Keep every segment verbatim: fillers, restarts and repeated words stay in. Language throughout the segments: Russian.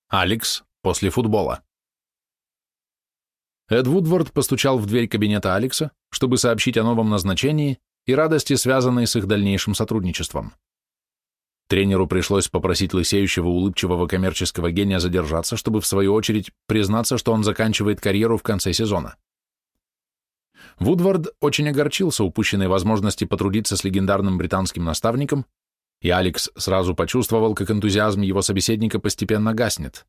Алекс после футбола. Эд Вудвард постучал в дверь кабинета Алекса, чтобы сообщить о новом назначении и радости, связанной с их дальнейшим сотрудничеством. Тренеру пришлось попросить лысеющего улыбчивого коммерческого гения задержаться, чтобы в свою очередь признаться, что он заканчивает карьеру в конце сезона. Вудвард очень огорчился упущенной возможности потрудиться с легендарным британским наставником, и Алекс сразу почувствовал, как энтузиазм его собеседника постепенно гаснет.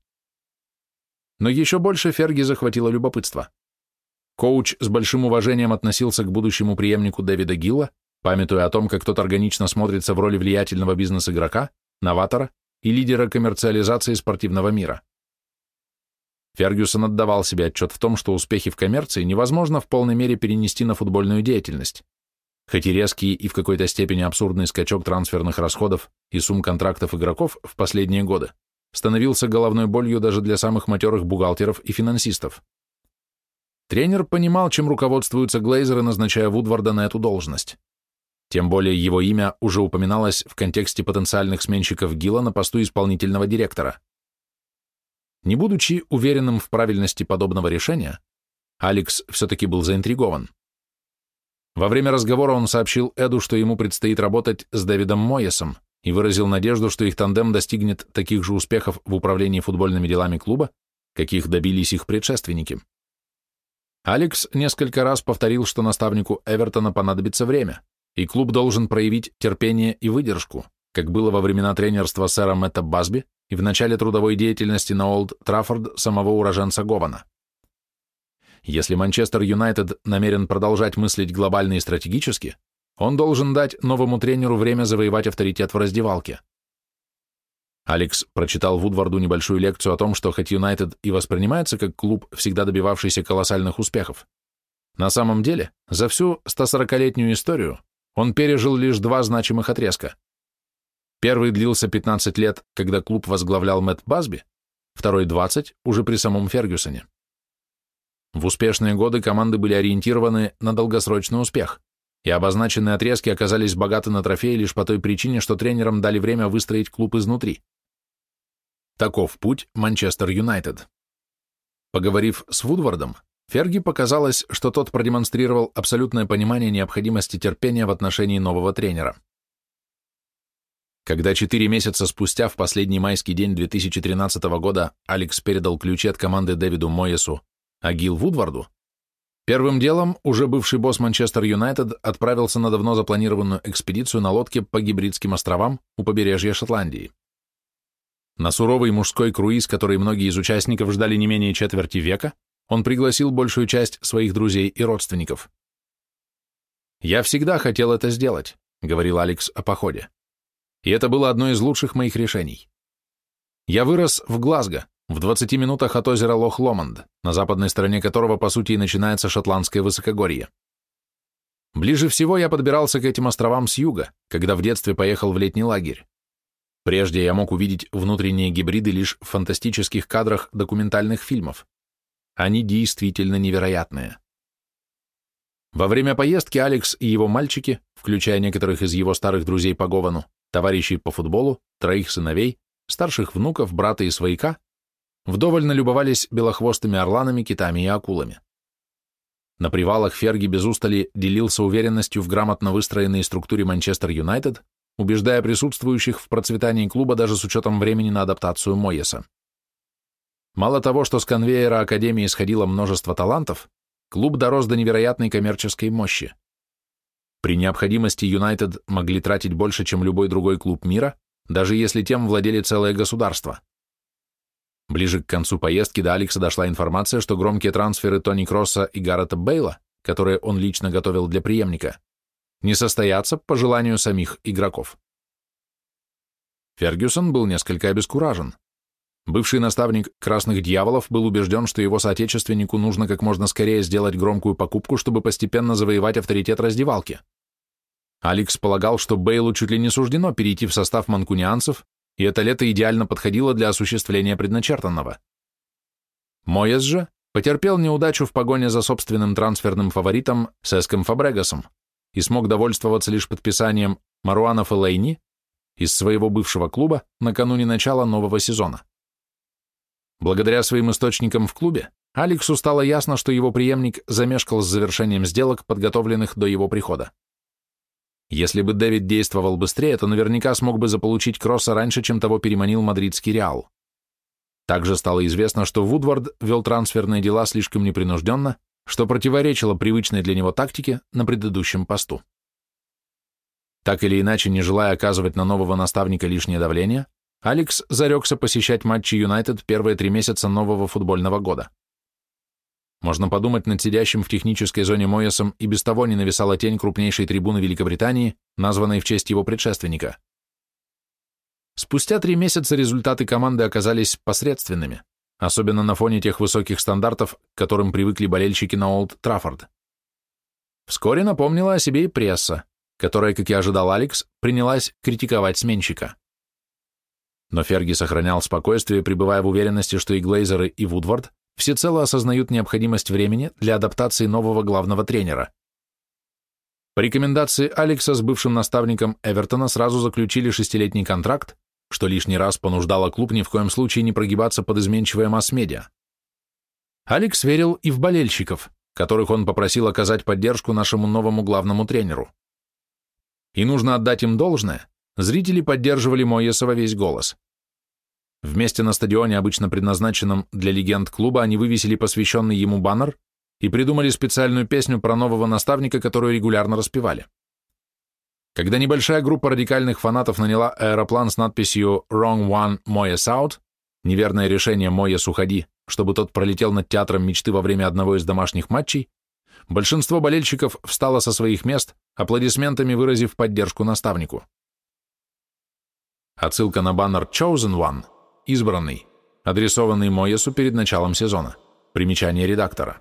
Но еще больше Ферги захватило любопытство. Коуч с большим уважением относился к будущему преемнику Дэвида Гилла, памятуя о том, как тот органично смотрится в роли влиятельного бизнес-игрока, новатора и лидера коммерциализации спортивного мира. Фергюсон отдавал себе отчет в том, что успехи в коммерции невозможно в полной мере перенести на футбольную деятельность, хоть и резкий и в какой-то степени абсурдный скачок трансферных расходов и сумм контрактов игроков в последние годы становился головной болью даже для самых матерых бухгалтеров и финансистов. Тренер понимал, чем руководствуются Глейзеры, назначая Вудварда на эту должность. Тем более его имя уже упоминалось в контексте потенциальных сменщиков Гилла на посту исполнительного директора. Не будучи уверенным в правильности подобного решения, Алекс все-таки был заинтригован. Во время разговора он сообщил Эду, что ему предстоит работать с Дэвидом Моесом, и выразил надежду, что их тандем достигнет таких же успехов в управлении футбольными делами клуба, каких добились их предшественники. Алекс несколько раз повторил, что наставнику Эвертона понадобится время, и клуб должен проявить терпение и выдержку, как было во времена тренерства сэра Мэтта Басби и в начале трудовой деятельности на Олд Траффорд самого уроженца Гована. Если Манчестер Юнайтед намерен продолжать мыслить глобально и стратегически, он должен дать новому тренеру время завоевать авторитет в раздевалке. Алекс прочитал Вудварду небольшую лекцию о том, что хоть Юнайтед и воспринимается как клуб, всегда добивавшийся колоссальных успехов, на самом деле за всю стосорокалетнюю историю он пережил лишь два значимых отрезка. Первый длился пятнадцать лет, когда клуб возглавлял Мэтт Басби, второй двадцать уже при самом Фергюсоне. В успешные годы команды были ориентированы на долгосрочный успех, и обозначенные отрезки оказались богаты на трофеи лишь по той причине, что тренерам дали время выстроить клуб изнутри. Таков путь Манчестер Юнайтед. Поговорив с Вудвардом, Ферги показалось, что тот продемонстрировал абсолютное понимание необходимости терпения в отношении нового тренера. Когда четыре месяца спустя, в последний майский день две тысячи тринадцатого года, Алекс передал ключи от команды Дэвиду Моесу, а Гил Вудварду, первым делом уже бывший босс Манчестер Юнайтед отправился на давно запланированную экспедицию на лодке по Гибридским островам у побережья Шотландии. На суровый мужской круиз, который многие из участников ждали не менее четверти века, он пригласил большую часть своих друзей и родственников. «Я всегда хотел это сделать», — говорил Алекс о походе. «И это было одно из лучших моих решений. Я вырос в Глазго, в двадцати минутах от озера Лох-Ломонд, на западной стороне которого, по сути, и начинается шотландское высокогорье. Ближе всего я подбирался к этим островам с юга, когда в детстве поехал в летний лагерь. Прежде я мог увидеть внутренние гибриды лишь в фантастических кадрах документальных фильмов. Они действительно невероятные». Во время поездки Алекс и его мальчики, включая некоторых из его старых друзей по Говану, товарищей по футболу, троих сыновей, старших внуков, брата и свояка, вдоволь налюбовались белохвостыми орланами, китами и акулами. На привалах Ферги без устали делился уверенностью в грамотно выстроенной структуре Манчестер Юнайтед, убеждая присутствующих в процветании клуба даже с учетом времени на адаптацию Моеса. Мало того, что с конвейера Академии исходило множество талантов, клуб дорос до невероятной коммерческой мощи. При необходимости Юнайтед могли тратить больше, чем любой другой клуб мира, даже если тем владели целое государство. Ближе к концу поездки до Алекса дошла информация, что громкие трансферы Тони Кросса и Гаррета Бейла, которые он лично готовил для преемника, не состоятся по желанию самих игроков. Фергюсон был несколько обескуражен. Бывший наставник «Красных дьяволов» был убежден, что его соотечественнику нужно как можно скорее сделать громкую покупку, чтобы постепенно завоевать авторитет раздевалки. Алекс полагал, что Бейлу чуть ли не суждено перейти в состав манкунианцев, и это лето идеально подходило для осуществления предначертанного. Моес же потерпел неудачу в погоне за собственным трансферным фаворитом Сеском Фабрегасом и смог довольствоваться лишь подписанием Маруана Феллейни из своего бывшего клуба накануне начала нового сезона. Благодаря своим источникам в клубе, Алексу стало ясно, что его преемник замешкал с завершением сделок, подготовленных до его прихода. Если бы Дэвид действовал быстрее, то наверняка смог бы заполучить Кросса раньше, чем того переманил мадридский Реал. Также стало известно, что Вудвард вел трансферные дела слишком непринужденно, что противоречило привычной для него тактике на предыдущем посту. Так или иначе, не желая оказывать на нового наставника лишнее давление, Алекс зарекся посещать матчи Юнайтед первые три месяца нового футбольного года. Можно подумать, над сидящим в технической зоне Моэсом и без того не нависала тень крупнейшей трибуны Великобритании, названной в честь его предшественника. Спустя три месяца результаты команды оказались посредственными, особенно на фоне тех высоких стандартов, к которым привыкли болельщики на Олд Траффорд. Вскоре напомнила о себе и пресса, которая, как и ожидал Алекс, принялась критиковать сменщика. Но Ферги сохранял спокойствие, пребывая в уверенности, что и Глейзеры, и Вудвард всецело осознают необходимость времени для адаптации нового главного тренера. По рекомендации Алекса с бывшим наставником Эвертона сразу заключили шестилетний контракт, что лишний раз понуждало клуб ни в коем случае не прогибаться под изменчивое масс-медиа. Алекс верил и в болельщиков, которых он попросил оказать поддержку нашему новому главному тренеру. И нужно отдать им должное, зрители поддерживали Моэса во весь голос. Вместе на стадионе, обычно предназначенном для легенд клуба, они вывесили посвященный ему баннер и придумали специальную песню про нового наставника, которую регулярно распевали. Когда небольшая группа радикальных фанатов наняла аэроплан с надписью «Wrong one, Moyes out», неверное решение «Моэс, уходи», чтобы тот пролетел над театром мечты во время одного из домашних матчей, большинство болельщиков встало со своих мест, аплодисментами выразив поддержку наставнику. Отсылка на баннер «Chosen one», избранный, адресованный Моэсу перед началом сезона. Примечание редактора.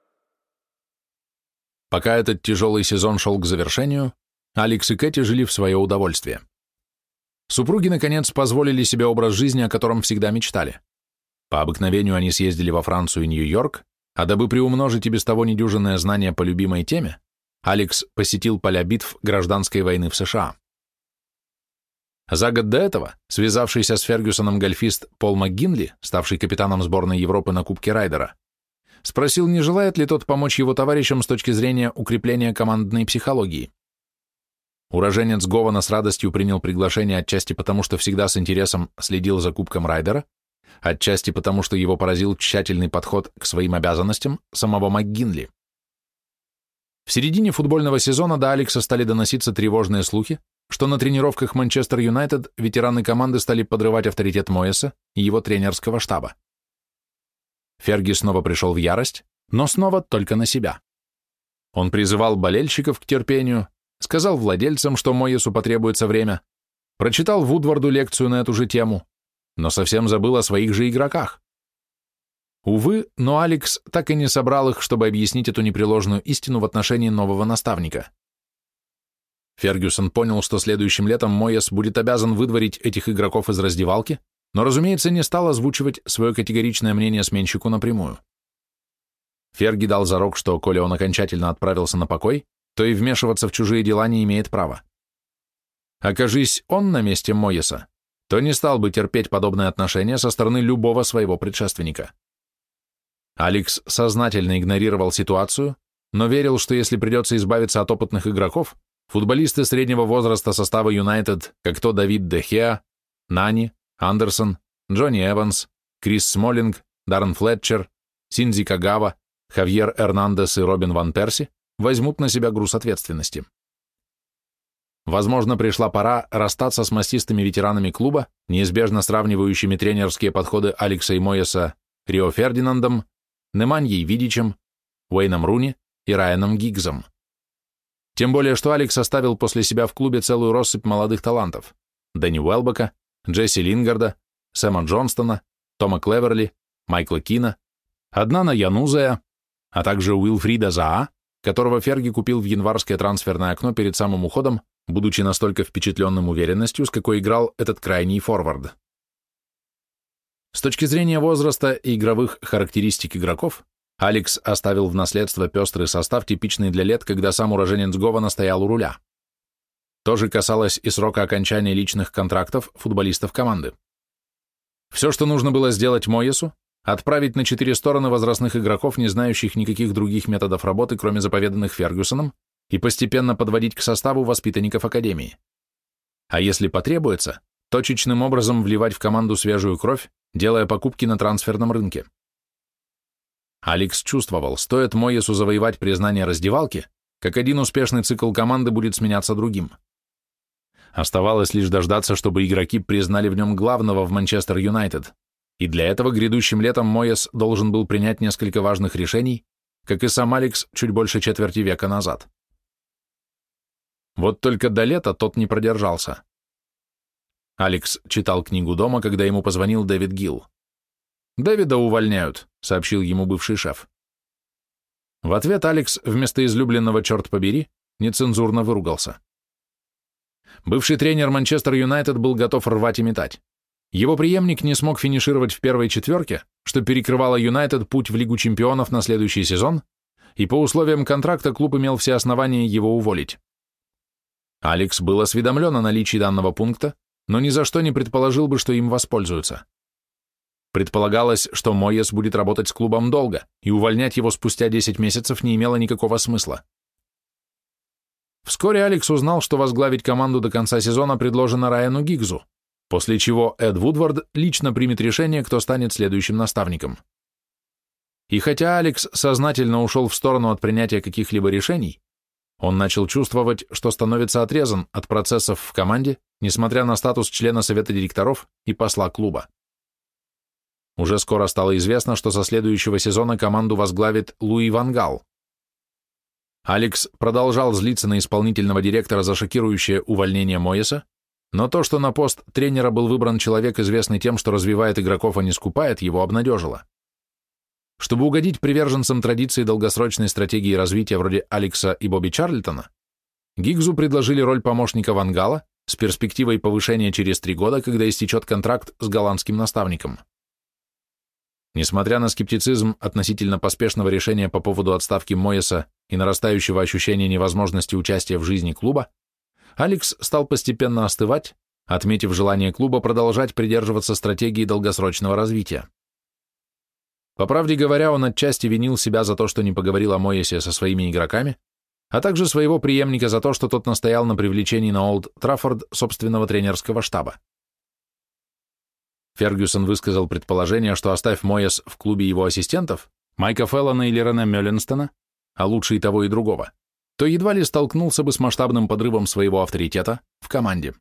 Пока этот тяжелый сезон шел к завершению, Алекс и Кэти жили в свое удовольствие. Супруги, наконец, позволили себе образ жизни, о котором всегда мечтали. По обыкновению они съездили во Францию и Нью-Йорк, а дабы приумножить и без того недюжинное знание по любимой теме, Алекс посетил поля битв гражданской войны в США. За год до этого связавшийся с Фергюсоном гольфист Пол МакГинли, ставший капитаном сборной Европы на Кубке Райдера, спросил, не желает ли тот помочь его товарищам с точки зрения укрепления командной психологии. Уроженец Гована с радостью принял приглашение отчасти потому, что всегда с интересом следил за Кубком Райдера, отчасти потому, что его поразил тщательный подход к своим обязанностям самого МакГинли. В середине футбольного сезона до Алекса стали доноситься тревожные слухи, что на тренировках Манчестер Юнайтед ветераны команды стали подрывать авторитет Моэса и его тренерского штаба. Ферги снова пришел в ярость, но снова только на себя. Он призывал болельщиков к терпению, сказал владельцам, что Моэсу потребуется время, прочитал Вудварду лекцию на эту же тему, но совсем забыл о своих же игроках. Увы, но Алекс так и не собрал их, чтобы объяснить эту непреложную истину в отношении нового наставника. Фергюсон понял, что следующим летом Моэс будет обязан выдворить этих игроков из раздевалки, но, разумеется, не стал озвучивать свое категоричное мнение сменщику напрямую. Ферги дал зарок, что, коли он окончательно отправился на покой, то и вмешиваться в чужие дела не имеет права. Окажись он на месте Моэса, то не стал бы терпеть подобное отношение со стороны любого своего предшественника. Алекс сознательно игнорировал ситуацию, но верил, что если придется избавиться от опытных игроков, футболисты среднего возраста состава Юнайтед, как то Давид Де Хеа, Нани, Андерсон, Джонни Эванс, Крис Смолинг, Даррен Флетчер, Синдзи Кагава, Хавьер Эрнандес и Робин Ван Перси, возьмут на себя груз ответственности. Возможно, пришла пора расстаться с мастистыми ветеранами клуба, неизбежно сравнивающими тренерские подходы Алекса и Моэса Рио Фердинандом, Неманьей Видичем, Уэйном Руни и Райаном Гиггсом. Тем более, что Алекс оставил после себя в клубе целую россыпь молодых талантов: Дэнни Уэлбека, Джесси Лингарда, Сэма Джонстона, Тома Клеверли, Майкла Кина, Аднана Янузая, а также Уилфрида Заа, которого Ферги купил в январское трансферное окно перед самым уходом, будучи настолько впечатленным уверенностью, с какой играл этот крайний форвард. С точки зрения возраста и игровых характеристик игроков, Алекс оставил в наследство пестрый состав, типичный для лет, когда сам уроженец Гована стоял у руля. То же касалось и срока окончания личных контрактов футболистов команды. Все, что нужно было сделать Мойесу, отправить на четыре стороны возрастных игроков, не знающих никаких других методов работы, кроме заповеданных Фергюсоном, и постепенно подводить к составу воспитанников Академии. А если потребуется, точечным образом вливать в команду свежую кровь, делая покупки на трансферном рынке. Алекс чувствовал, стоит Мойесу завоевать признание раздевалки, как один успешный цикл команды будет сменяться другим. Оставалось лишь дождаться, чтобы игроки признали в нем главного в Манчестер Юнайтед, и для этого грядущим летом Мойес должен был принять несколько важных решений, как и сам Алекс чуть больше четверти века назад. Вот только до лета тот не продержался. Алекс читал книгу дома, когда ему позвонил Дэвид Гилл. «Дэвида увольняют», — сообщил ему бывший шеф. В ответ Алекс вместо излюбленного «черт побери» нецензурно выругался. Бывший тренер Манчестер Юнайтед был готов рвать и метать. Его преемник не смог финишировать в первой четверке, что перекрывало Юнайтед путь в Лигу чемпионов на следующий сезон, и по условиям контракта клуб имел все основания его уволить. Алекс был осведомлен о наличии данного пункта, но ни за что не предположил бы, что им воспользуются. Предполагалось, что Мойес будет работать с клубом долго, и увольнять его спустя десять месяцев не имело никакого смысла. Вскоре Алекс узнал, что возглавить команду до конца сезона предложено Райану Гиггзу, после чего Эд Вудвард лично примет решение, кто станет следующим наставником. И хотя Алекс сознательно ушел в сторону от принятия каких-либо решений, он начал чувствовать, что становится отрезан от процессов в команде, несмотря на статус члена совета директоров и посла клуба. Уже скоро стало известно, что со следующего сезона команду возглавит Луи ван Гал. Алекс продолжал злиться на исполнительного директора за шокирующее увольнение Мойеса, но то, что на пост тренера был выбран человек, известный тем, что развивает игроков, а не скупает, его обнадежило. Чтобы угодить приверженцам традиции долгосрочной стратегии развития вроде Алекса и Бобби Чарльтона, Гиггзу предложили роль помощника ван Гала с перспективой повышения через три года, когда истечет контракт с голландским наставником. Несмотря на скептицизм относительно поспешного решения по поводу отставки Мойеса и нарастающего ощущения невозможности участия в жизни клуба, Алекс стал постепенно остывать, отметив желание клуба продолжать придерживаться стратегии долгосрочного развития. По правде говоря, он отчасти винил себя за то, что не поговорил о Мойесе со своими игроками, а также своего преемника за то, что тот настоял на привлечении на Олд Траффорд собственного тренерского штаба. Фергюсон высказал предположение, что оставь Мойес в клубе его ассистентов, Майка Феллона или Рене Мёлленстона, а лучше и того, и другого, то едва ли столкнулся бы с масштабным подрывом своего авторитета в команде.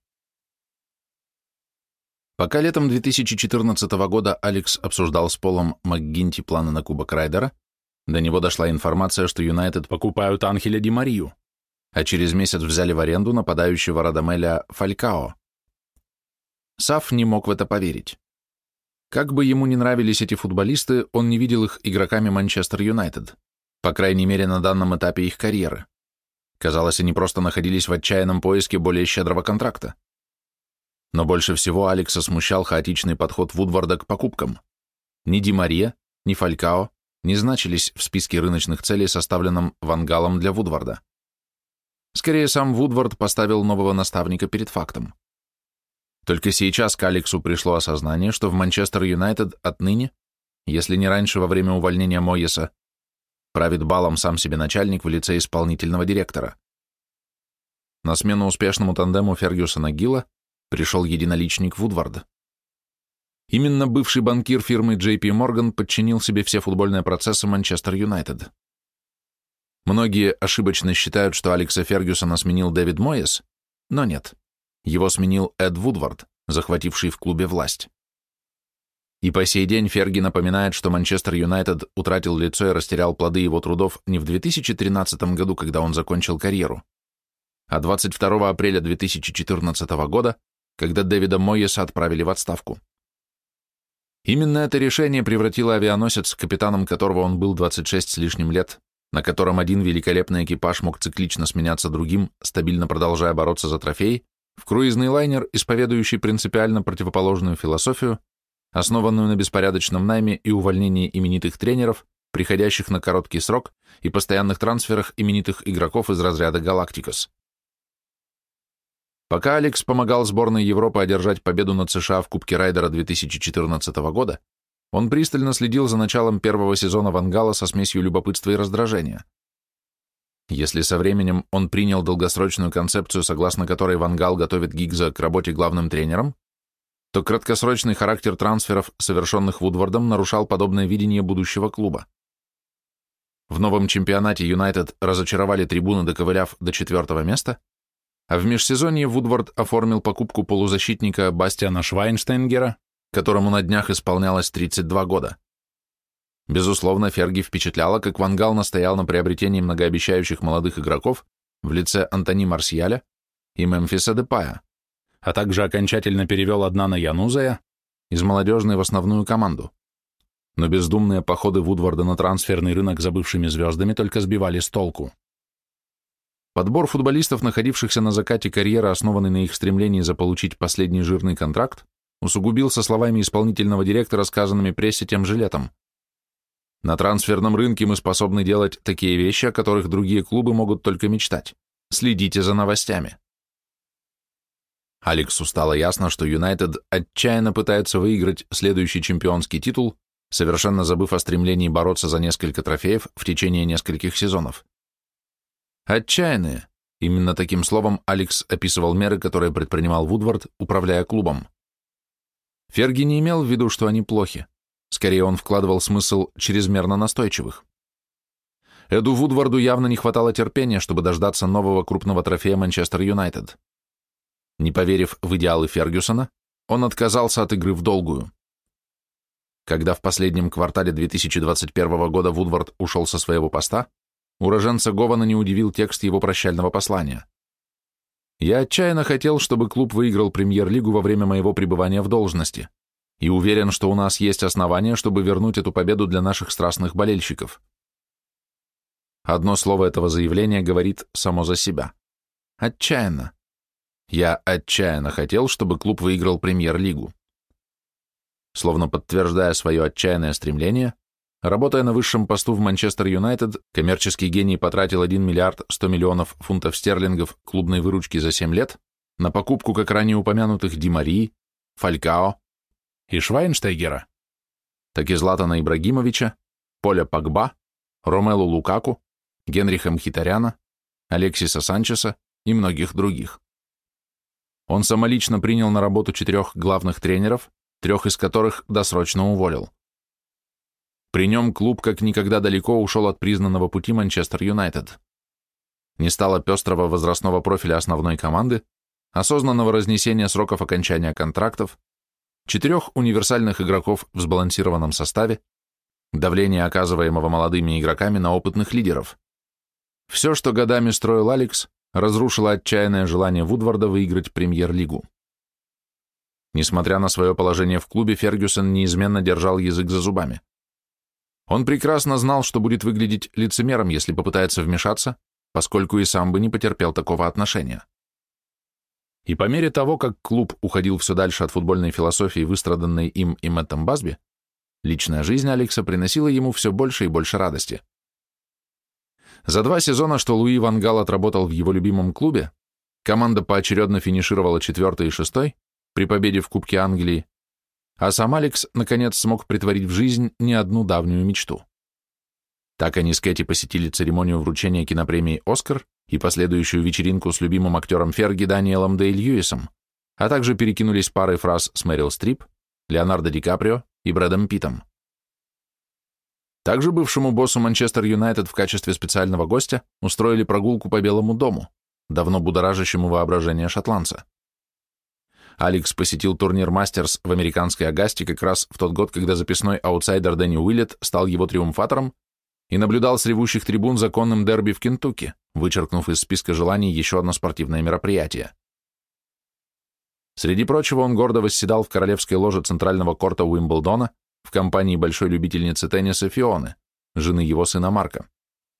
Пока летом две тысячи четырнадцатого года Алекс обсуждал с Полом МакГинти планы на Кубок Райдера, до него дошла информация, что Юнайтед покупают Анхеля Ди Марию, а через месяц взяли в аренду нападающего Радамеля Фалькао. Саф не мог в это поверить. Как бы ему ни нравились эти футболисты, он не видел их игроками Манчестер Юнайтед, по крайней мере на данном этапе их карьеры. Казалось, они просто находились в отчаянном поиске более щедрого контракта. Но больше всего Алекса смущал хаотичный подход Вудварда к покупкам. Ни Ди Мария, ни Фалькао не значились в списке рыночных целей, составленном Ван Галом для Вудварда. Скорее, сам Вудвард поставил нового наставника перед фактом. Только сейчас к Алексу пришло осознание, что в Манчестер Юнайтед отныне, если не раньше во время увольнения Мойеса, правит балом сам себе начальник в лице исполнительного директора. На смену успешному тандему Фергюсона-Гилла пришел единоличник Вудвард. Именно бывший банкир фирмы Джей Пи Морган подчинил себе все футбольные процессы Манчестер Юнайтед. Многие ошибочно считают, что Алекса Фергюсона сменил Дэвид Мойес, но нет. Его сменил Эд Вудвард, захвативший в клубе власть. И по сей день Ферги напоминает, что Манчестер Юнайтед утратил лицо и растерял плоды его трудов не в две тысячи тринадцатом году, когда он закончил карьеру, а двадцать второго апреля две тысячи четырнадцатого года, когда Дэвида Мойеса отправили в отставку. Именно это решение превратило авианосец, капитаном которого он был двадцать шесть с лишним лет, на котором один великолепный экипаж мог циклично сменяться другим, стабильно продолжая бороться за трофей, в круизный лайнер, исповедующий принципиально противоположную философию, основанную на беспорядочном найме и увольнении именитых тренеров, приходящих на короткий срок, и постоянных трансферах именитых игроков из разряда Галактикос. Пока Алекс помогал сборной Европы одержать победу над США в Кубке Райдера две тысячи четырнадцатого года, он пристально следил за началом первого сезона Ван Гала со смесью любопытства и раздражения. Если со временем он принял долгосрочную концепцию, согласно которой Ван Гал готовит Гиггса к работе главным тренером, то краткосрочный характер трансферов, совершенных Вудвардом, нарушал подобное видение будущего клуба. В новом чемпионате Юнайтед разочаровали трибуны, доковыляв до четвертого места, а в межсезонье Вудвард оформил покупку полузащитника Бастиана Швайнштейнгера, которому на днях исполнялось тридцать два года. Безусловно, Ферги впечатляло, как Ван Гал настоял на приобретении многообещающих молодых игроков в лице Антони Марсиаля и Мемфиса Депая, а также окончательно перевел Аднана Янузая из молодежной в основную команду. Но бездумные походы Вудварда на трансферный рынок за бывшими звездами только сбивали с толку. Подбор футболистов, находившихся на закате карьеры, основанный на их стремлении заполучить последний жирный контракт, усугубился словами исполнительного директора, сказанными прессе тем же летом. На трансферном рынке мы способны делать такие вещи, о которых другие клубы могут только мечтать. Следите за новостями. Алексу стало ясно, что Юнайтед отчаянно пытается выиграть следующий чемпионский титул, совершенно забыв о стремлении бороться за несколько трофеев в течение нескольких сезонов. Отчаянные. Именно таким словом Алекс описывал меры, которые предпринимал Вудвард, управляя клубом. Ферги не имел в виду, что они плохи. Скорее, он вкладывал смысл чрезмерно настойчивых. Эду Вудварду явно не хватало терпения, чтобы дождаться нового крупного трофея Манчестер Юнайтед. Не поверив в идеалы Фергюсона, он отказался от игры в долгую. Когда в последнем квартале две тысячи двадцать первого года Вудвард ушел со своего поста, уроженца Гована не удивил текст его прощального послания. «Я отчаянно хотел, чтобы клуб выиграл премьер-лигу во время моего пребывания в должности, и уверен, что у нас есть основания, чтобы вернуть эту победу для наших страстных болельщиков». Одно слово этого заявления говорит само за себя. Отчаянно. Я отчаянно хотел, чтобы клуб выиграл премьер-лигу. Словно подтверждая свое отчаянное стремление, работая на высшем посту в Манчестер Юнайтед, коммерческий гений потратил один миллиард сто миллионов фунтов стерлингов клубной выручки за семь лет на покупку, как ранее упомянутых, Ди Марии, Фалькао и Швайнштейгера, так и Златана Ибрагимовича, Поля Погба, Ромелу Лукаку, Генриха Мхитаряна, Алексиса Санчеса и многих других. Он самолично принял на работу четырех главных тренеров, трех из которых досрочно уволил. При нем клуб как никогда далеко ушел от признанного пути Манчестер Юнайтед. Не стало пестрого возрастного профиля основной команды, осознанного разнесения сроков окончания контрактов, четырех универсальных игроков в сбалансированном составе, давление, оказываемого молодыми игроками на опытных лидеров. Все, что годами строил Алекс, разрушило отчаянное желание Вудварда выиграть премьер-лигу. Несмотря на свое положение в клубе, Фергюсон неизменно держал язык за зубами. Он прекрасно знал, что будет выглядеть лицемером, если попытается вмешаться, поскольку и сам бы не потерпел такого отношения. И по мере того, как клуб уходил все дальше от футбольной философии, выстраданной им и Мэттом Басби, личная жизнь Алекса приносила ему все больше и больше радости. За два сезона, что Луи Ван Гал отработал в его любимом клубе, команда поочередно финишировала четвертой и шестой при победе в Кубке Англии, а сам Алекс, наконец, смог притворить в жизнь не одну давнюю мечту. Так они с Кэти посетили церемонию вручения кинопремии «Оскар» и последующую вечеринку с любимым актером Ферги Даниэлом Дэй-Льюисом, а также перекинулись парой фраз с Мэрил Стрип, Леонардо Ди Каприо и Брэдом Питтом. Также бывшему боссу Манчестер Юнайтед в качестве специального гостя устроили прогулку по Белому дому, давно будоражащему воображение шотландца. Алекс посетил турнир «Мастерс» в американской Агасте как раз в тот год, когда записной аутсайдер Дэнни Уиллет стал его триумфатором и наблюдал с ревущих трибун законным дерби в Кентукки, вычеркнув из списка желаний еще одно спортивное мероприятие. Среди прочего, он гордо восседал в королевской ложе центрального корта Уимблдона в компании большой любительницы тенниса Фионы, жены его сына Марка.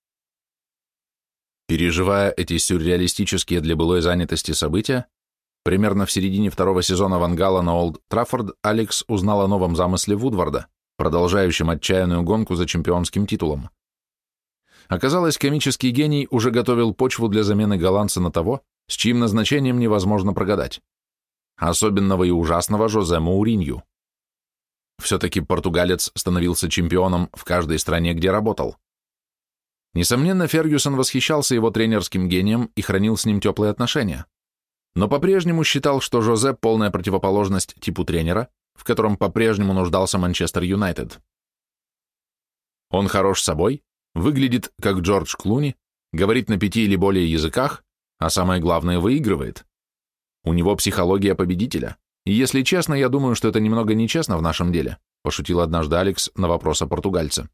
Переживая эти сюрреалистические для былой занятости события, примерно в середине второго сезона Ван Гала на Олд Траффорд Алекс узнал о новом замысле Вудварда, продолжающем отчаянную гонку за чемпионским титулом. Оказалось, комический гений уже готовил почву для замены голландца на того, с чьим назначением невозможно прогадать. Особенного и ужасного Жозе Моуринью. Все-таки португалец становился чемпионом в каждой стране, где работал. Несомненно, Фергюсон восхищался его тренерским гением и хранил с ним теплые отношения, но по-прежнему считал, что Жозе – полная противоположность типу тренера, в котором по-прежнему нуждался Манчестер Юнайтед. Он хорош собой, выглядит как Джордж Клуни, говорит на пяти или более языках, а самое главное – выигрывает. У него психология победителя, и если честно, я думаю, что это немного нечестно в нашем деле, пошутил однажды Алекс на вопрос о португальце.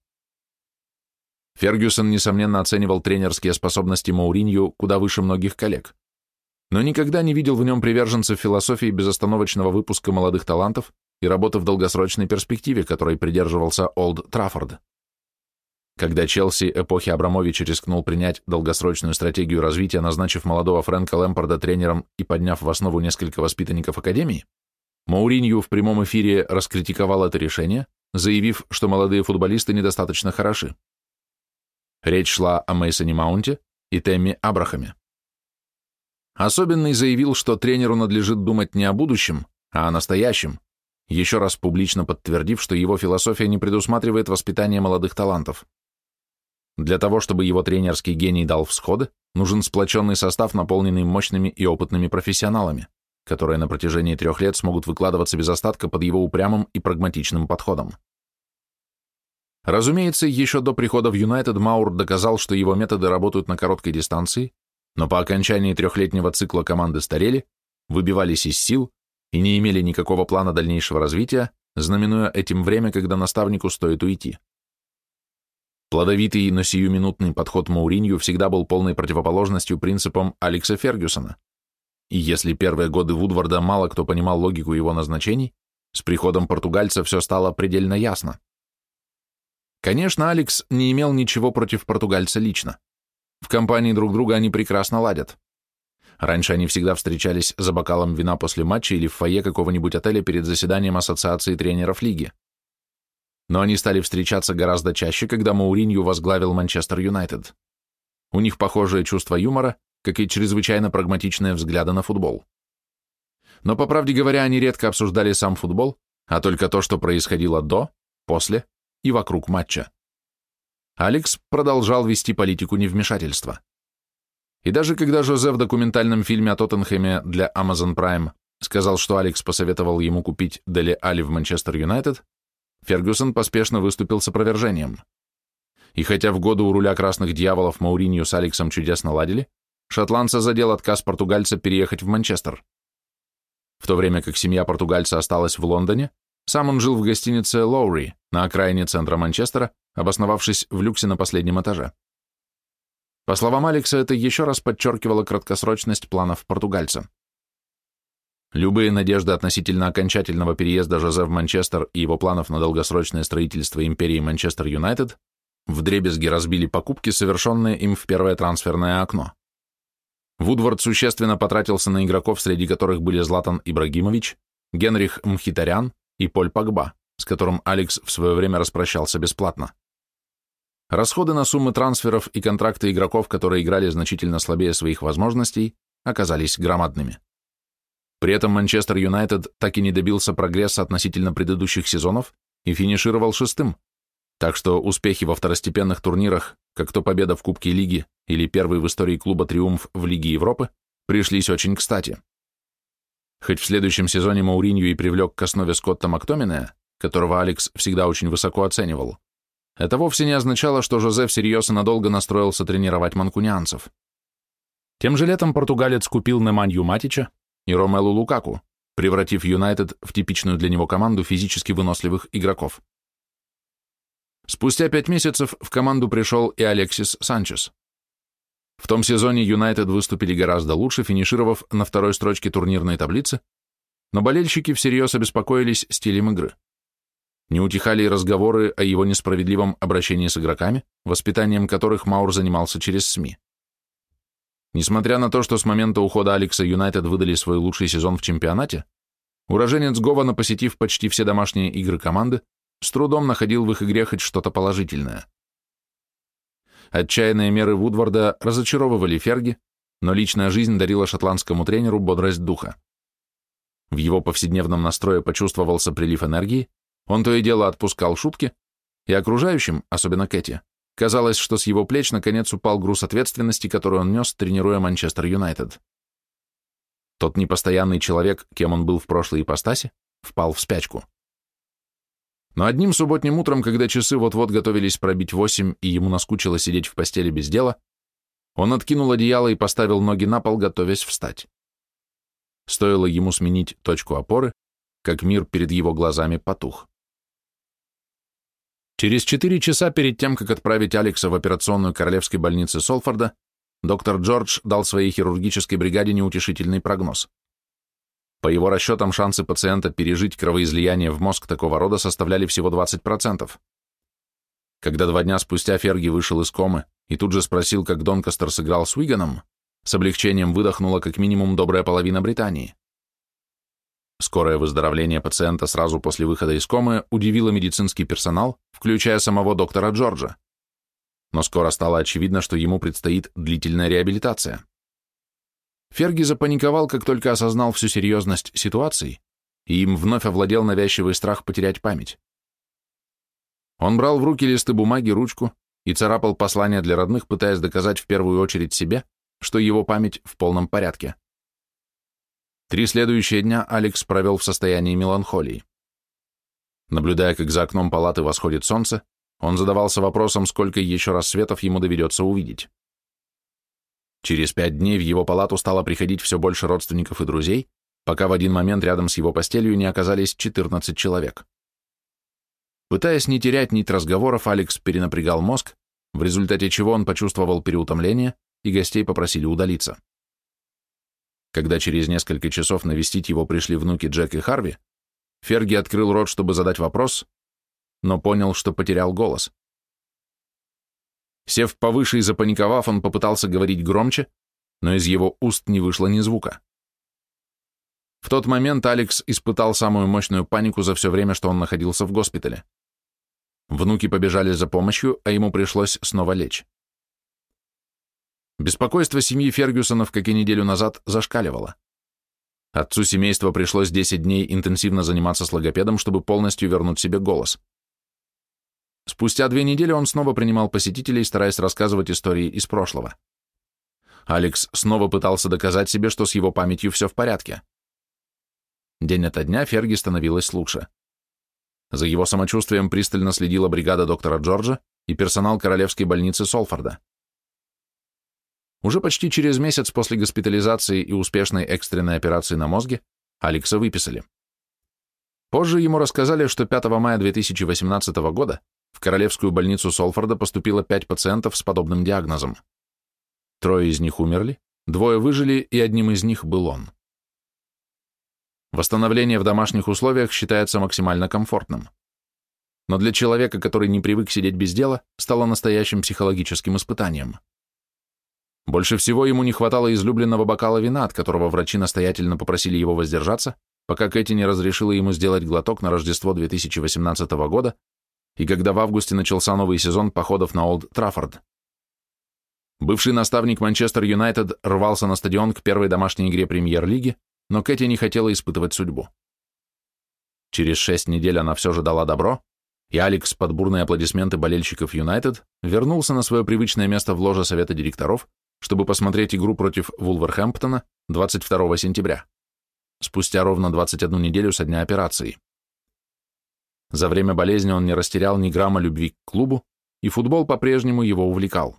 Фергюсон, несомненно, оценивал тренерские способности Моуринью куда выше многих коллег, но никогда не видел в нем приверженцев философии безостановочного выпуска молодых талантов и работы в долгосрочной перспективе, которой придерживался Олд Траффорд. Когда Челси эпохи Абрамовича рискнул принять долгосрочную стратегию развития, назначив молодого Фрэнка Лэмпарда тренером и подняв в основу несколько воспитанников академии, Моуринью в прямом эфире раскритиковал это решение, заявив, что молодые футболисты недостаточно хороши. Речь шла о Мейсоне Маунте и Тэмми Абрахаме. Особенный заявил, что тренеру надлежит думать не о будущем, а о настоящем, еще раз публично подтвердив, что его философия не предусматривает воспитание молодых талантов. Для того, чтобы его тренерский гений дал всходы, нужен сплоченный состав, наполненный мощными и опытными профессионалами, которые на протяжении трех лет смогут выкладываться без остатка под его упрямым и прагматичным подходом. Разумеется, еще до прихода в Юнайтед Маур доказал, что его методы работают на короткой дистанции, но по окончании трехлетнего цикла команды старели, выбивались из сил и не имели никакого плана дальнейшего развития, знаменуя этим время, когда наставнику стоит уйти. Плодовитый, но сиюминутный подход Моуринью всегда был полной противоположностью принципам Алекса Фергюсона, и если первые годы Вудварда мало кто понимал логику его назначений, с приходом португальца все стало предельно ясно. Конечно, Алекс не имел ничего против португальца лично. В компании друг друга они прекрасно ладят. Раньше они всегда встречались за бокалом вина после матча или в фойе какого-нибудь отеля перед заседанием Ассоциации тренеров лиги. Но они стали встречаться гораздо чаще, когда Моуринью возглавил Манчестер Юнайтед. У них похожее чувство юмора, как и чрезвычайно прагматичные взгляды на футбол. Но, по правде говоря, они редко обсуждали сам футбол, а только то, что происходило до, после и вокруг матча. Алекс продолжал вести политику невмешательства. И даже когда Жозе в документальном фильме о Тоттенхэме для Amazon Prime сказал, что Алекс посоветовал ему купить Деле Алли в Манчестер Юнайтед, Фергюсон поспешно выступил с опровержением. И хотя в годы у руля красных дьяволов Моуринью с Алексом чудесно ладили, шотландца задел отказ португальца переехать в Манчестер. В то время как семья португальца осталась в Лондоне, сам он жил в гостинице Лоури на окраине центра Манчестера, обосновавшись в люксе на последнем этаже. По словам Алекса, это еще раз подчеркивало краткосрочность планов португальца. Любые надежды относительно окончательного переезда Жозе в Манчестер и его планов на долгосрочное строительство империи Манчестер Юнайтед вдребезги разбили покупки, совершенные им в первое трансферное окно. Вудвард существенно потратился на игроков, среди которых были Златан Ибрагимович, Генрих Мхитарян и Поль Погба, с которым Алекс в свое время распрощался бесплатно. Расходы на суммы трансферов и контракты игроков, которые играли значительно слабее своих возможностей, оказались громадными. При этом Манчестер Юнайтед так и не добился прогресса относительно предыдущих сезонов и финишировал шестым, так что успехи во второстепенных турнирах, как то победа в Кубке Лиги или первый в истории клуба триумф в Лиге Европы, пришлись очень кстати. Хоть в следующем сезоне Моуринью и привлек к основе Скотта Мактоминея, которого Алекс всегда очень высоко оценивал, это вовсе не означало, что Жозе всерьез и надолго настроился тренировать манкунианцев. Тем же летом португалец купил Неманью Матича и Ромелу Лукаку, превратив Юнайтед в типичную для него команду физически выносливых игроков. Спустя пять месяцев в команду пришел и Алексис Санчес. В том сезоне Юнайтед выступили гораздо лучше, финишировав на второй строчке турнирной таблицы, но болельщики всерьез обеспокоились стилем игры. Не утихали и разговоры о его несправедливом обращении с игроками, воспитанием которых Маур занимался через СМИ. Несмотря на то, что с момента ухода Алекса Юнайтед выдали свой лучший сезон в чемпионате, уроженец Гована, посетив почти все домашние игры команды, с трудом находил в их игре хоть что-то положительное. Отчаянные меры Вудварда разочаровывали Ферги, но личная жизнь дарила шотландскому тренеру бодрость духа. В его повседневном настрое почувствовался прилив энергии, он то и дело отпускал шутки, и окружающим, особенно Кэти, казалось, что с его плеч наконец упал груз ответственности, который он нес, тренируя Манчестер Юнайтед. Тот непостоянный человек, кем он был в прошлой ипостаси, впал в спячку. Но одним субботним утром, когда часы вот-вот готовились пробить восемь, и ему наскучило сидеть в постели без дела, он откинул одеяло и поставил ноги на пол, готовясь встать. Стоило ему сменить точку опоры, как мир перед его глазами потух. Через четыре часа перед тем, как отправить Алекса в операционную королевской больницы Солфорда, доктор Джордж дал своей хирургической бригаде неутешительный прогноз. По его расчетам, шансы пациента пережить кровоизлияние в мозг такого рода составляли всего двадцать процентов. Когда два дня спустя Ферги вышел из комы и тут же спросил, как Донкастер сыграл с Уиганом, с облегчением выдохнула как минимум добрая половина Британии. Скорое выздоровление пациента сразу после выхода из комы удивило медицинский персонал, включая самого доктора Джорджа. Но скоро стало очевидно, что ему предстоит длительная реабилитация. Ферги запаниковал, как только осознал всю серьезность ситуации, и им вновь овладел навязчивый страх потерять память. Он брал в руки листы бумаги, ручку и царапал послания для родных, пытаясь доказать в первую очередь себе, что его память в полном порядке. Три следующие дня Алекс провел в состоянии меланхолии. Наблюдая, как за окном палаты восходит солнце, он задавался вопросом, сколько еще рассветов ему доведется увидеть. Через пять дней в его палату стало приходить все больше родственников и друзей, пока в один момент рядом с его постелью не оказались четырнадцать человек. Пытаясь не терять нить разговоров, Алекс перенапрягал мозг, в результате чего он почувствовал переутомление, и гостей попросили удалиться. Когда через несколько часов навестить его пришли внуки Джек и Харви, Ферги открыл рот, чтобы задать вопрос, но понял, что потерял голос. Сев повыше и запаниковав, он попытался говорить громче, но из его уст не вышло ни звука. В тот момент Алекс испытал самую мощную панику за все время, что он находился в госпитале. Внуки побежали за помощью, а ему пришлось снова лечь. Беспокойство семьи Фергюсонов, как и неделю назад, зашкаливало. Отцу семейства пришлось десять дней интенсивно заниматься с логопедом, чтобы полностью вернуть себе голос. Спустя две недели он снова принимал посетителей, стараясь рассказывать истории из прошлого. Алекс снова пытался доказать себе, что с его памятью все в порядке. День ото дня Ферги становилось лучше. За его самочувствием пристально следила бригада доктора Джорджа и персонал королевской больницы Солфорда. Уже почти через месяц после госпитализации и успешной экстренной операции на мозге Алекса выписали. Позже ему рассказали, что пятого мая две тысячи восемнадцатого года в королевскую больницу Солфорда поступило пять пациентов с подобным диагнозом. Трое из них умерли, двое выжили, и одним из них был он. Восстановление в домашних условиях считается максимально комфортным. Но для человека, который не привык сидеть без дела, стало настоящим психологическим испытанием. Больше всего ему не хватало излюбленного бокала вина, от которого врачи настоятельно попросили его воздержаться, пока Кэти не разрешила ему сделать глоток на Рождество две тысячи восемнадцатого года и когда в августе начался новый сезон походов на Олд Траффорд. Бывший наставник Манчестер Юнайтед рвался на стадион к первой домашней игре премьер-лиги, но Кэти не хотела испытывать судьбу. Через шесть недель она все же дала добро, и Алекс под бурные аплодисменты болельщиков Юнайтед вернулся на свое привычное место в ложе совета директоров, чтобы посмотреть игру против Вулверхэмптона двадцать второго сентября, спустя ровно двадцать одну неделю со дня операции. За время болезни он не растерял ни грамма любви к клубу, и футбол по-прежнему его увлекал.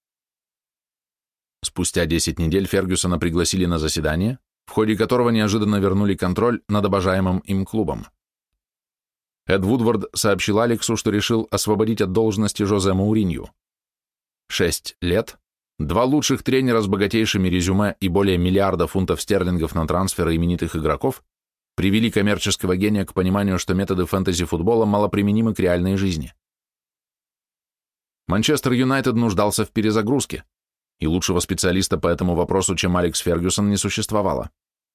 Спустя десять недель Фергюсона пригласили на заседание, в ходе которого неожиданно вернули контроль над обожаемым им клубом. Эд Вудвард сообщил Алексу, что решил освободить от должности Жозе Мауринью. Шесть лет, два лучших тренера с богатейшими резюме и более миллиарда фунтов стерлингов на трансферы именитых игроков привели коммерческого гения к пониманию, что методы фэнтези-футбола малоприменимы к реальной жизни. Манчестер Юнайтед нуждался в перезагрузке, и лучшего специалиста по этому вопросу, чем Алекс Фергюсон, не существовало.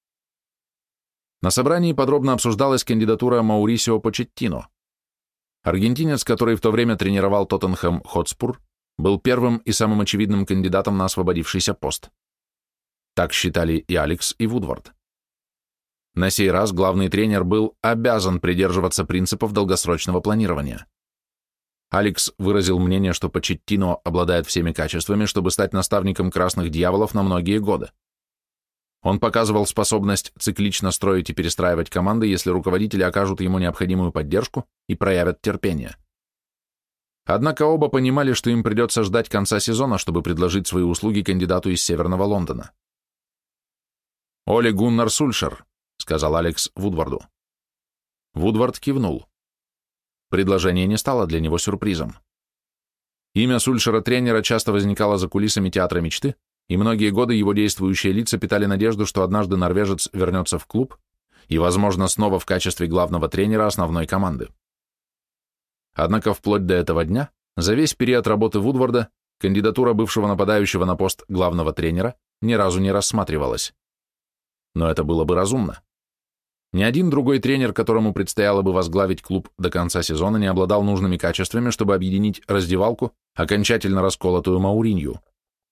На собрании подробно обсуждалась кандидатура Маурисио Почеттино. Аргентинец, который в то время тренировал Тоттенхэм Хотспур, был первым и самым очевидным кандидатом на освободившийся пост. Так считали и Алекс, и Вудвард. На сей раз главный тренер был обязан придерживаться принципов долгосрочного планирования. Алекс выразил мнение, что Почеттино обладает всеми качествами, чтобы стать наставником красных дьяволов на многие годы. Он показывал способность циклично строить и перестраивать команды, если руководители окажут ему необходимую поддержку и проявят терпение. Однако оба понимали, что им придется ждать конца сезона, чтобы предложить свои услуги кандидату из Северного Лондона. «Оле Гуннар Сульшер», — сказал Алекс Вудварду. Вудвард кивнул. Предложение не стало для него сюрпризом. Имя Сульшера-тренера часто возникало за кулисами театра мечты, и многие годы его действующие лица питали надежду, что однажды норвежец вернется в клуб и, возможно, снова в качестве главного тренера основной команды. Однако вплоть до этого дня, за весь период работы Вудварда, кандидатура бывшего нападающего на пост главного тренера ни разу не рассматривалась. Но это было бы разумно. Ни один другой тренер, которому предстояло бы возглавить клуб до конца сезона, не обладал нужными качествами, чтобы объединить раздевалку, окончательно расколотую Мауринью.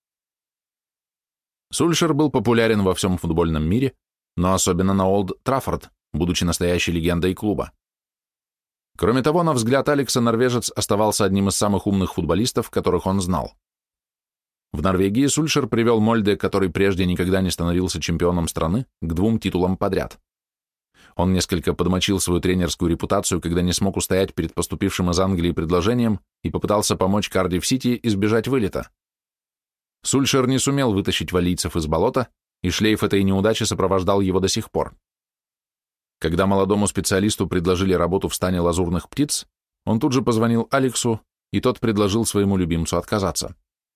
Сульшер был популярен во всем футбольном мире, но особенно на Олд Траффорд, будучи настоящей легендой клуба. Кроме того, на взгляд Алекса, норвежец оставался одним из самых умных футболистов, которых он знал. В Норвегии Сульшер привел Мольде, который прежде никогда не становился чемпионом страны, к двум титулам подряд. Он несколько подмочил свою тренерскую репутацию, когда не смог устоять перед поступившим из Англии предложением и попытался помочь Кардифф-Сити избежать вылета. Сульшер не сумел вытащить валлийцев из болота, и шлейф этой неудачи сопровождал его до сих пор. Когда молодому специалисту предложили работу в стане лазурных птиц, он тут же позвонил Алексу, и тот предложил своему любимцу отказаться.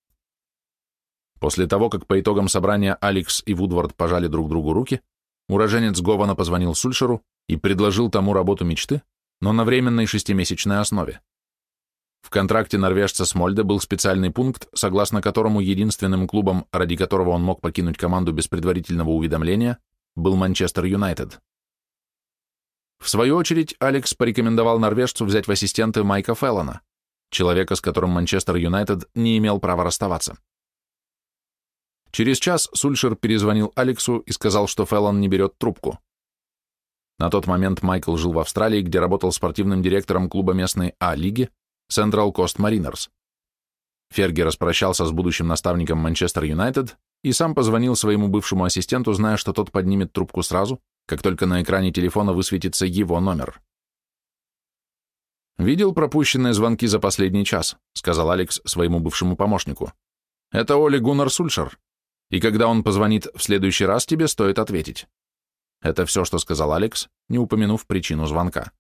После того, как по итогам собрания Алекс и Вудвард пожали друг другу руки, уроженец Гована позвонил Сульшеру и предложил тому работу мечты, но на временной шестимесячной основе. В контракте норвежца с Мольде был специальный пункт, согласно которому единственным клубом, ради которого он мог покинуть команду без предварительного уведомления, был Манчестер Юнайтед. В свою очередь, Алекс порекомендовал норвежцу взять в ассистенты Майка Феллона, человека, с которым Манчестер Юнайтед не имел права расставаться. Через час Сульшер перезвонил Алексу и сказал, что Феллон не берет трубку. На тот момент Майкл жил в Австралии, где работал спортивным директором клуба местной А-лиги Central Coast Mariners. Ферги распрощался с будущим наставником Манчестер Юнайтед и сам позвонил своему бывшему ассистенту, зная, что тот поднимет трубку сразу, как только на экране телефона высветится его номер. «Видел пропущенные звонки за последний час», — сказал Алекс своему бывшему помощнику. «Это Оле Гуннар Сульшер, и когда он позвонит в следующий раз, тебе стоит ответить». Это все, что сказал Алекс, не упомянув причину звонка.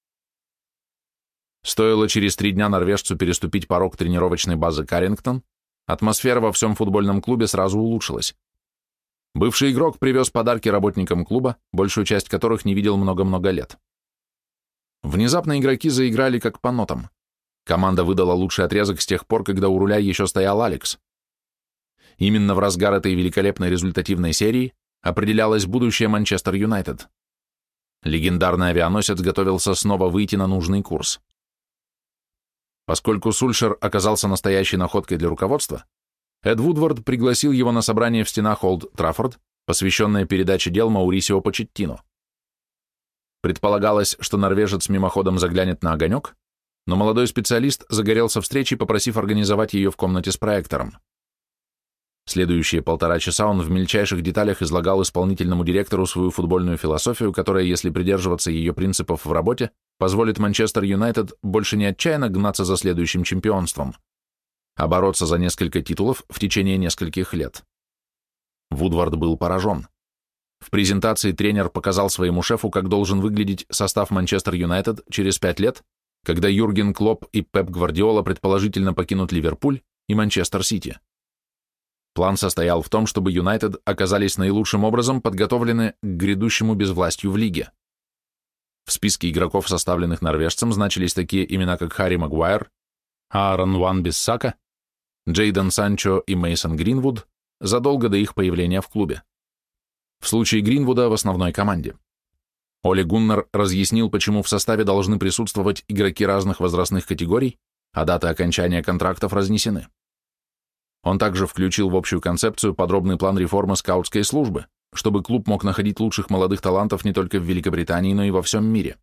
Стоило через три дня норвежцу переступить порог тренировочной базы Каррингтон, атмосфера во всем футбольном клубе сразу улучшилась. Бывший игрок привез подарки работникам клуба, большую часть которых не видел много-много лет. Внезапно игроки заиграли как по нотам. Команда выдала лучший отрезок с тех пор, когда у руля еще стоял Алекс. Именно в разгар этой великолепной результативной серии определялось будущее Манчестер Юнайтед. Легендарный авианосец готовился снова выйти на нужный курс. Поскольку Сульшер оказался настоящей находкой для руководства, Эд Вудвард пригласил его на собрание в стенах Олд Траффорд, посвященное передаче дел Маурисио Почеттино. Предполагалось, что норвежец мимоходом заглянет на огонек, но молодой специалист загорелся встречей, попросив организовать ее в комнате с проектором. Следующие полтора часа он в мельчайших деталях излагал исполнительному директору свою футбольную философию, которая, если придерживаться ее принципов в работе, позволит Манчестер Юнайтед больше не отчаянно гнаться за следующим чемпионством, а бороться за несколько титулов в течение нескольких лет. Вудвард был поражен. В презентации тренер показал своему шефу, как должен выглядеть состав Манчестер Юнайтед через пять лет, когда Юрген Клопп и Пеп Гвардиола предположительно покинут Ливерпуль и Манчестер Сити. План состоял в том, чтобы Юнайтед оказались наилучшим образом подготовлены к грядущему безвластью в лиге. В списке игроков, составленных норвежцем, значились такие имена, как Харри Магуайр, Аарон Ван-Биссака, Джейден Санчо и Мейсон Гринвуд задолго до их появления в клубе. В случае Гринвуда в основной команде. Оле Гуннар разъяснил, почему в составе должны присутствовать игроки разных возрастных категорий, а даты окончания контрактов разнесены. Он также включил в общую концепцию подробный план реформы скаутской службы, чтобы клуб мог находить лучших молодых талантов не только в Великобритании, но и во всем мире.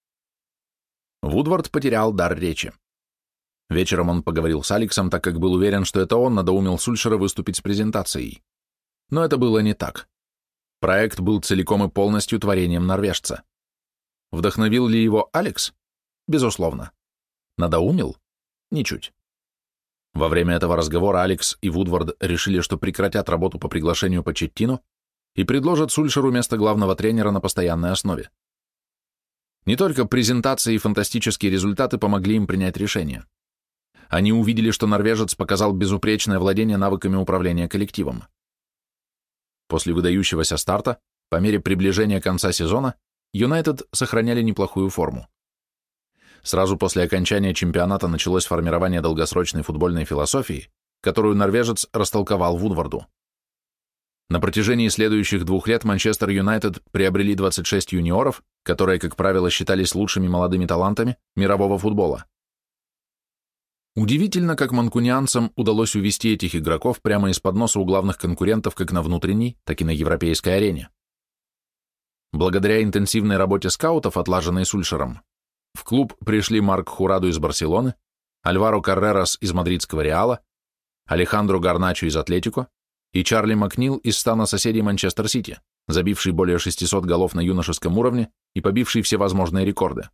Вудвард потерял дар речи. Вечером он поговорил с Алексом, так как был уверен, что это он надоумил Сульшера выступить с презентацией. Но это было не так. Проект был целиком и полностью творением норвежца. Вдохновил ли его Алекс? Безусловно. Надоумил? Ничуть. Во время этого разговора Алекс и Вудвард решили, что прекратят работу по приглашению Почеттино и предложат Сульшеру место главного тренера на постоянной основе. Не только презентации и фантастические результаты помогли им принять решение. Они увидели, что норвежец показал безупречное владение навыками управления коллективом. После выдающегося старта, по мере приближения конца сезона, Юнайтед сохраняли неплохую форму. Сразу после окончания чемпионата началось формирование долгосрочной футбольной философии, которую норвежец растолковал Вудварду. На протяжении следующих двух лет Манчестер Юнайтед приобрели двадцать шесть юниоров, которые, как правило, считались лучшими молодыми талантами мирового футбола. Удивительно, как манкунианцам удалось увести этих игроков прямо из-под носа у главных конкурентов как на внутренней, так и на европейской арене. Благодаря интенсивной работе скаутов, отлаженной Сульшером, в клуб пришли Марк Хураду из Барселоны, Альваро Каррерас из мадридского Реала, Алехандро Гарначо из Атлетико и Чарли Макнил из стана соседей Манчестер Сити, забивший более шестисот голов на юношеском уровне и побивший все возможные рекорды.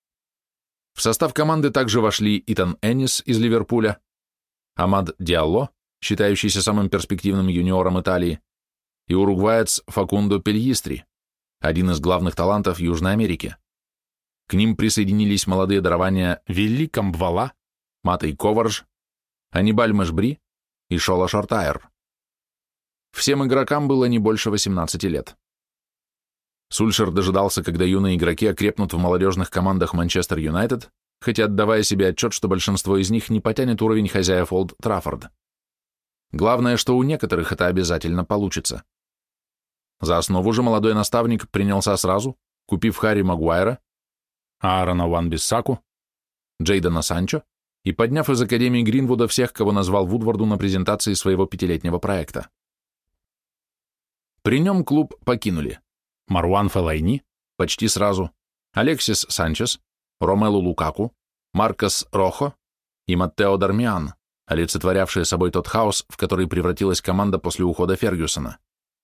В состав команды также вошли Итан Эннис из Ливерпуля, Амад Диалло, считающийся самым перспективным юниором Италии, и уругваец Факундо Пельистри, один из главных талантов Южной Америки. К ним присоединились молодые дарования Вилли Камбвала, Матей Коварж, Анибаль Мэшбри и Шола Шортайр. Всем игрокам было не больше восемнадцати лет. Сульшер дожидался, когда юные игроки окрепнут в молодежных командах Манчестер Юнайтед, хотя отдавая себе отчет, что большинство из них не потянет уровень хозяев Олд Траффорд. Главное, что у некоторых это обязательно получится. За основу же молодой наставник принялся сразу, купив Харри Магуайра, Аарона Ван-Биссаку, Джейдена Санчо и подняв из Академии Гринвуда всех, кого назвал Вудварду на презентации своего пятилетнего проекта. При нем клуб покинули Маруан Фелайни почти сразу, Алексис Санчес, Ромелу Лукаку, Маркос Рохо и Маттео Дармиан, олицетворявшие собой тот хаос, в который превратилась команда после ухода Фергюсона.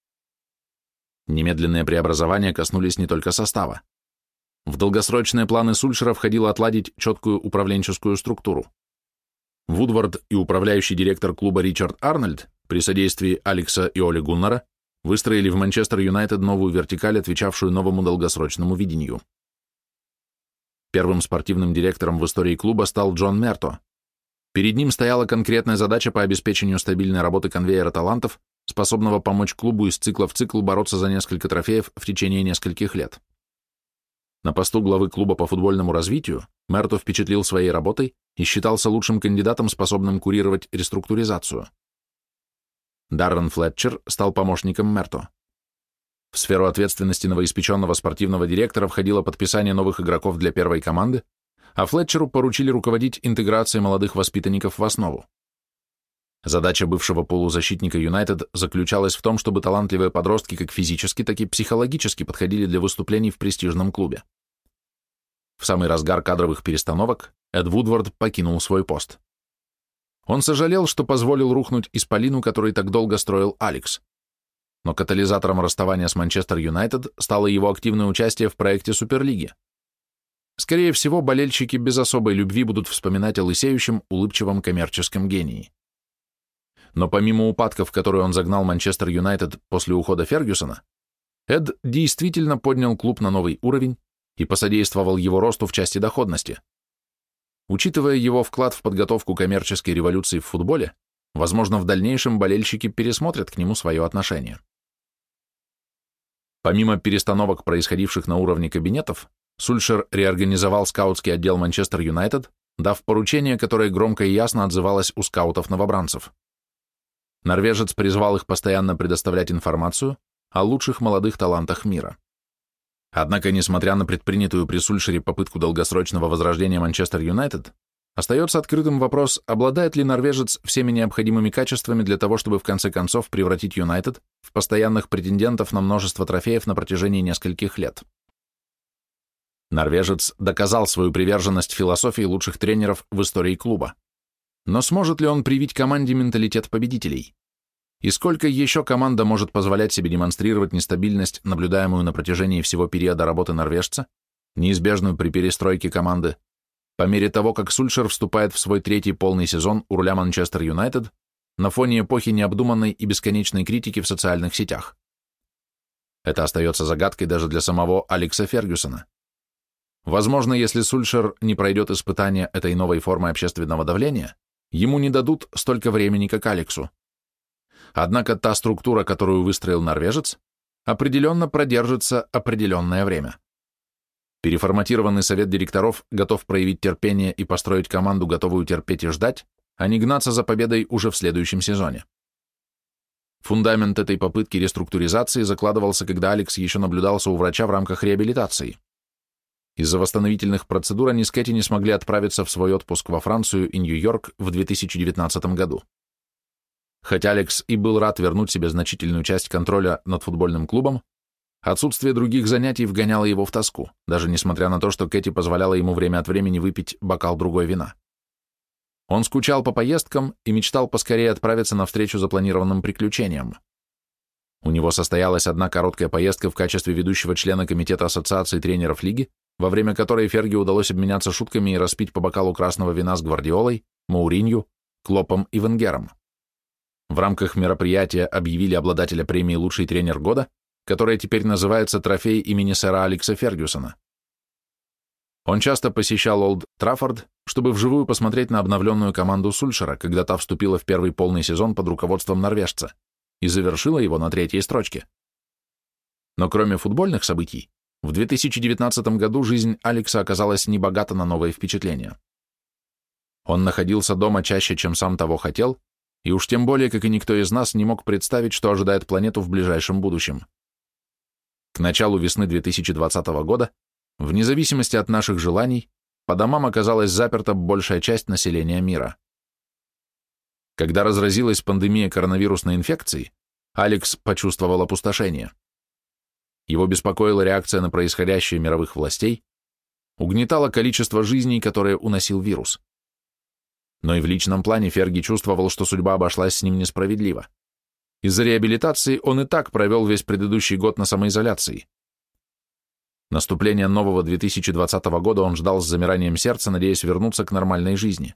Немедленные преобразования коснулись не только состава. В долгосрочные планы Сульшера входило отладить четкую управленческую структуру. Вудвард и управляющий директор клуба Ричард Арнольд при содействии Алекса и Оли Гуннара выстроили в Манчестер Юнайтед новую вертикаль, отвечавшую новому долгосрочному видению. Первым спортивным директором в истории клуба стал Джон Мерто. Перед ним стояла конкретная задача по обеспечению стабильной работы конвейера талантов, способного помочь клубу из цикла в цикл бороться за несколько трофеев в течение нескольких лет. На посту главы клуба по футбольному развитию Мерто впечатлил своей работой и считался лучшим кандидатом, способным курировать реструктуризацию. Даррен Флетчер стал помощником Мерто. В сферу ответственности новоиспеченного спортивного директора входило подписание новых игроков для первой команды, а Флетчеру поручили руководить интеграцией молодых воспитанников в основу. Задача бывшего полузащитника Юнайтед заключалась в том, чтобы талантливые подростки как физически, так и психологически подходили для выступлений в престижном клубе. В самый разгар кадровых перестановок Эд Вудвард покинул свой пост. Он сожалел, что позволил рухнуть исполину, который так долго строил Алекс. Но катализатором расставания с Манчестер Юнайтед стало его активное участие в проекте Суперлиги. Скорее всего, болельщики без особой любви будут вспоминать о лысеющем, улыбчивом коммерческом гении. Но помимо упадков, в которые он загнал Манчестер Юнайтед после ухода Фергюсона, Эд действительно поднял клуб на новый уровень и посодействовал его росту в части доходности. Учитывая его вклад в подготовку коммерческой революции в футболе, возможно, в дальнейшем болельщики пересмотрят к нему свое отношение. Помимо перестановок, происходивших на уровне кабинетов, Сульшер реорганизовал скаутский отдел Манчестер Юнайтед, дав поручение, которое громко и ясно отзывалось у скаутов-новобранцев. Норвежец призвал их постоянно предоставлять информацию о лучших молодых талантах мира. Однако, несмотря на предпринятую при Сульшере попытку долгосрочного возрождения Манчестер Юнайтед, остается открытым вопрос, обладает ли норвежец всеми необходимыми качествами для того, чтобы в конце концов превратить Юнайтед в постоянных претендентов на множество трофеев на протяжении нескольких лет. Норвежец доказал свою приверженность философии лучших тренеров в истории клуба. Но сможет ли он привить команде менталитет победителей? И сколько еще команда может позволять себе демонстрировать нестабильность, наблюдаемую на протяжении всего периода работы норвежца, неизбежную при перестройке команды, по мере того, как Сульшер вступает в свой третий полный сезон у руля Манчестер Юнайтед на фоне эпохи необдуманной и бесконечной критики в социальных сетях? Это остается загадкой даже для самого Алекса Фергюсона. Возможно, если Сульшер не пройдет испытания этой новой формы общественного давления, ему не дадут столько времени, как Алексу. Однако та структура, которую выстроил норвежец, определенно продержится определенное время. Переформатированный совет директоров готов проявить терпение и построить команду, готовую терпеть и ждать, а не гнаться за победой уже в следующем сезоне. Фундамент этой попытки реструктуризации закладывался, когда Алекс еще наблюдался у врача в рамках реабилитации. Из-за восстановительных процедур они с Кэти не смогли отправиться в свой отпуск во Францию и Нью-Йорк в две тысячи девятнадцатом году. Хотя Алекс и был рад вернуть себе значительную часть контроля над футбольным клубом, отсутствие других занятий вгоняло его в тоску, даже несмотря на то, что Кэти позволяла ему время от времени выпить бокал другой вина. Он скучал по поездкам и мечтал поскорее отправиться навстречу запланированным приключениям. У него состоялась одна короткая поездка в качестве ведущего члена комитета Ассоциации тренеров лиги, во время которой Ферги удалось обменяться шутками и распить по бокалу красного вина с Гвардиолой, Мауринью, Клопом и Венгером. В рамках мероприятия объявили обладателя премии «Лучший тренер года», которая теперь называется «Трофей имени сэра Алекса Фергюсона». Он часто посещал Олд Траффорд, чтобы вживую посмотреть на обновленную команду Сульшера, когда та вступила в первый полный сезон под руководством норвежца и завершила его на третьей строчке. Но кроме футбольных событий, в две тысячи девятнадцатом году жизнь Алекса оказалась небогата на новые впечатления. Он находился дома чаще, чем сам того хотел, и уж тем более, как и никто из нас, не мог представить, что ожидает планету в ближайшем будущем. К началу весны две тысячи двадцатого года, вне зависимости от наших желаний, по домам оказалась заперта большая часть населения мира. Когда разразилась пандемия коронавирусной инфекции, Алекс почувствовал опустошение. Его беспокоила реакция на происходящее мировых властей, угнетало количество жизней, которые уносил вирус. Но и в личном плане Ферги чувствовал, что судьба обошлась с ним несправедливо. Из-за реабилитации он и так провел весь предыдущий год на самоизоляции. Наступление нового две тысячи двадцатого года он ждал с замиранием сердца, надеясь вернуться к нормальной жизни.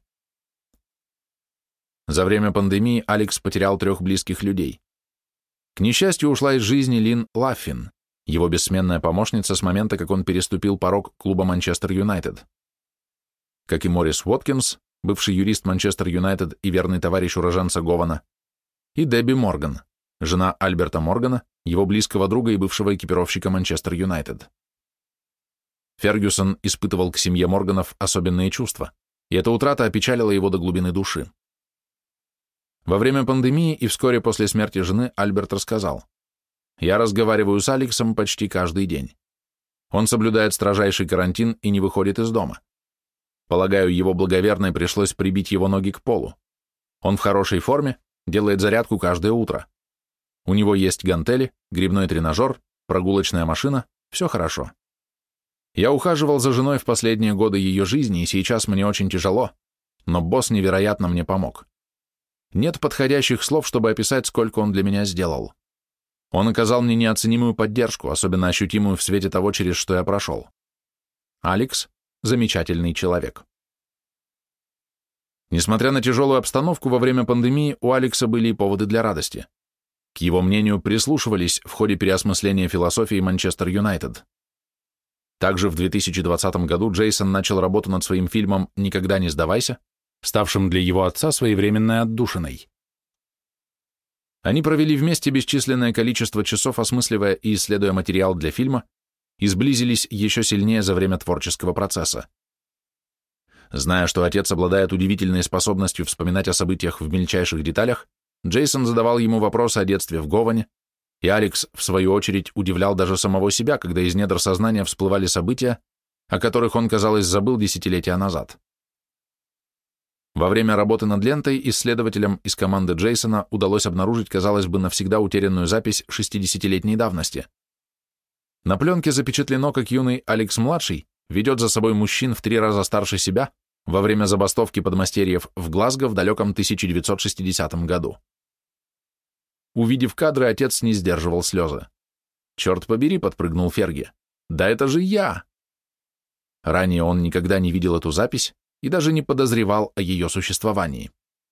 За время пандемии Алекс потерял трех близких людей. К несчастью, ушла из жизни Лин Лаффин, его бессменная помощница с момента, как он переступил порог клуба Манчестер Юнайтед. Как и Морис Уоткинс, бывший юрист Манчестер Юнайтед и верный товарищ уроженца Гована, и Дебби Морган, жена Альберта Моргана, его близкого друга и бывшего экипировщика Манчестер Юнайтед. Фергюсон испытывал к семье Морганов особенные чувства, и эта утрата опечалила его до глубины души. Во время пандемии и вскоре после смерти жены Альберт рассказал: «Я разговариваю с Алексом почти каждый день. Он соблюдает строжайший карантин и не выходит из дома. Полагаю, его благоверной пришлось прибить его ноги к полу. Он в хорошей форме, делает зарядку каждое утро. У него есть гантели, грибной тренажер, прогулочная машина, все хорошо. Я ухаживал за женой в последние годы ее жизни, и сейчас мне очень тяжело, но босс невероятно мне помог. Нет подходящих слов, чтобы описать, сколько он для меня сделал. Он оказал мне неоценимую поддержку, особенно ощутимую в свете того, через что я прошел. Алекс – замечательный человек». Несмотря на тяжелую обстановку, во время пандемии у Алекса были и поводы для радости. К его мнению прислушивались в ходе переосмысления философии Манчестер Юнайтед. Также в две тысячи двадцатом году Джейсон начал работу над своим фильмом «Никогда не сдавайся», ставшим для его отца своевременной отдушиной. Они провели вместе бесчисленное количество часов, осмысливая и исследуя материал для фильма, и сблизились еще сильнее за время творческого процесса. Зная, что отец обладает удивительной способностью вспоминать о событиях в мельчайших деталях, Джейсон задавал ему вопросы о детстве в Говане, и Алекс, в свою очередь, удивлял даже самого себя, когда из недр сознания всплывали события, о которых он, казалось, забыл десятилетия назад. Во время работы над лентой исследователям из команды Джейсона удалось обнаружить, казалось бы, навсегда утерянную запись шестидесятилетней давности. На пленке запечатлено, как юный Алекс-младший ведет за собой мужчин в три раза старше себя во время забастовки подмастерьев в Глазго в далеком тысяча девятьсот шестидесятом году. Увидев кадры, отец не сдерживал слезы. «Черт побери», — подпрыгнул Ферги, — «да это же я!» Ранее он никогда не видел эту запись и даже не подозревал о ее существовании.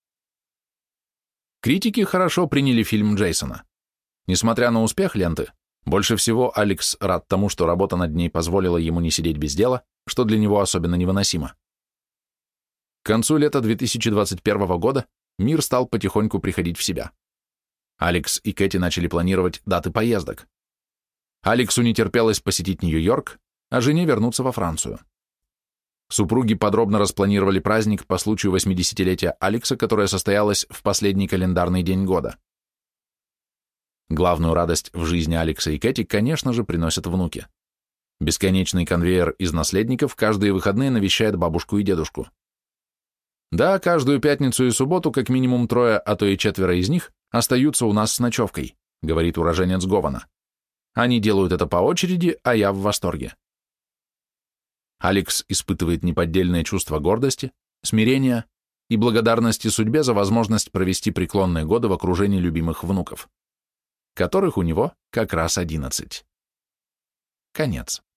Критики хорошо приняли фильм Джейсона. Несмотря на успех ленты, больше всего Алекс рад тому, что работа над ней позволила ему не сидеть без дела, что для него особенно невыносимо. К концу лета две тысячи двадцать первого года мир стал потихоньку приходить в себя. Алекс и Кэти начали планировать даты поездок. Алексу не терпелось посетить Нью-Йорк, а жене вернуться во Францию. Супруги подробно распланировали праздник по случаю восьмидесятилетия Алекса, которое состоялось в последний календарный день года. Главную радость в жизни Алекса и Кэти, конечно же, приносят внуки. Бесконечный конвейер из наследников каждые выходные навещает бабушку и дедушку. Да, каждую пятницу и субботу как минимум трое, а то и четверо из них остаются у нас с ночевкой, говорит уроженец Гована. Они делают это по очереди, а я в восторге. Алекс испытывает неподдельное чувство гордости, смирения и благодарности судьбе за возможность провести преклонные годы в окружении любимых внуков, которых у него как раз одиннадцать. Конец.